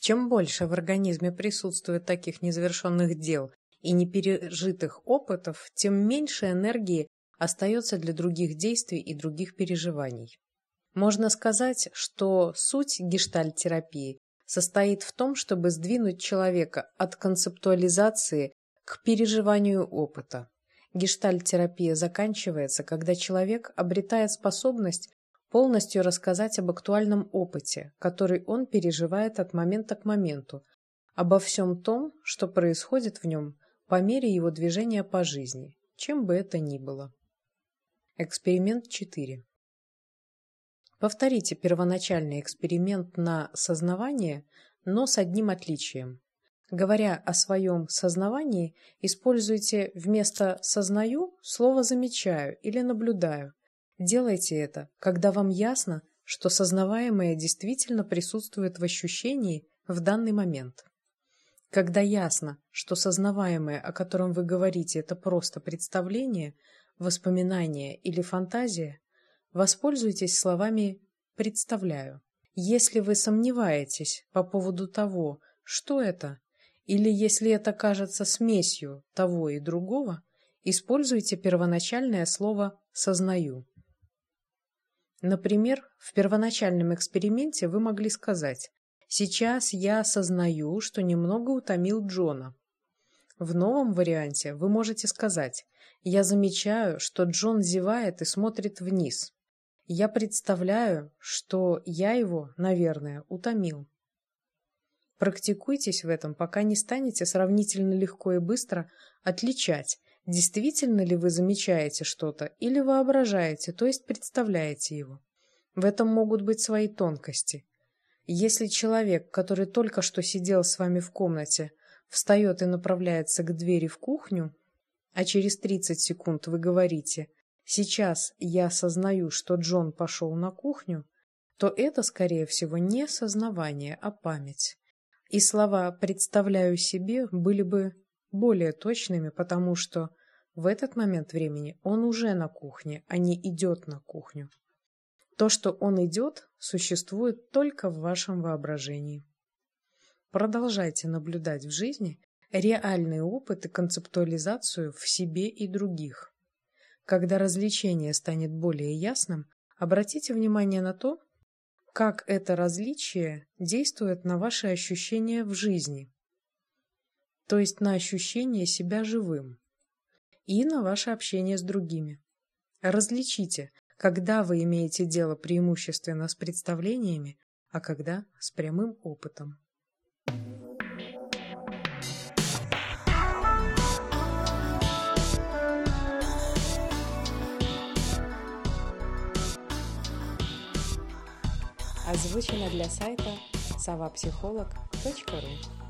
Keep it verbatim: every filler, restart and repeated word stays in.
Чем больше в организме присутствует таких незавершенных дел и непережитых опытов, тем меньше энергии остается для других действий и других переживаний. Можно сказать, что суть гештальт-терапии состоит в том, чтобы сдвинуть человека от концептуализации к переживанию опыта. Гештальт-терапия заканчивается, когда человек обретает способность полностью рассказать об актуальном опыте, который он переживает от момента к моменту, обо всем том, что происходит в нем по мере его движения по жизни, чем бы это ни было. Эксперимент четыре. Повторите первоначальный эксперимент на сознавание, но с одним отличием. Говоря о своем сознавании, используйте вместо «сознаю» слово «замечаю» или «наблюдаю». Делайте это, когда вам ясно, что сознаваемое действительно присутствует в ощущении в данный момент. Когда ясно, что сознаваемое, о котором вы говорите, это просто представление, воспоминание или фантазия, воспользуйтесь словами «представляю». Если вы сомневаетесь по поводу того, что это, или если это кажется смесью того и другого, используйте первоначальное слово «сознаю». Например, в первоначальном эксперименте вы могли сказать «Сейчас я осознаю, что немного утомил Джона». В новом варианте вы можете сказать «Я замечаю, что Джон зевает и смотрит вниз. Я представляю, что я его, наверное, утомил». Практикуйтесь в этом, пока не станете сравнительно легко и быстро отличать, действительно ли вы замечаете что-то или воображаете, то есть представляете его. В этом могут быть свои тонкости. Если человек, который только что сидел с вами в комнате, встает и направляется к двери в кухню, а через тридцать секунд вы говорите «Сейчас я осознаю, что Джон пошел на кухню», то это, скорее всего, не сознавание, а память. И слова «представляю себе» были бы более точными, потому что в этот момент времени он уже на кухне, а не идет на кухню. То, что он идет, существует только в вашем воображении. Продолжайте наблюдать в жизни реальный опыт и концептуализацию в себе и других. Когда развлечение станет более ясным, обратите внимание на то, как это различие действует на ваши ощущения в жизни, то есть на ощущение себя живым, и на ваше общение с другими. Различите, когда вы имеете дело преимущественно с представлениями, а когда с прямым опытом. Озвучено для сайта сова психолог точка ру.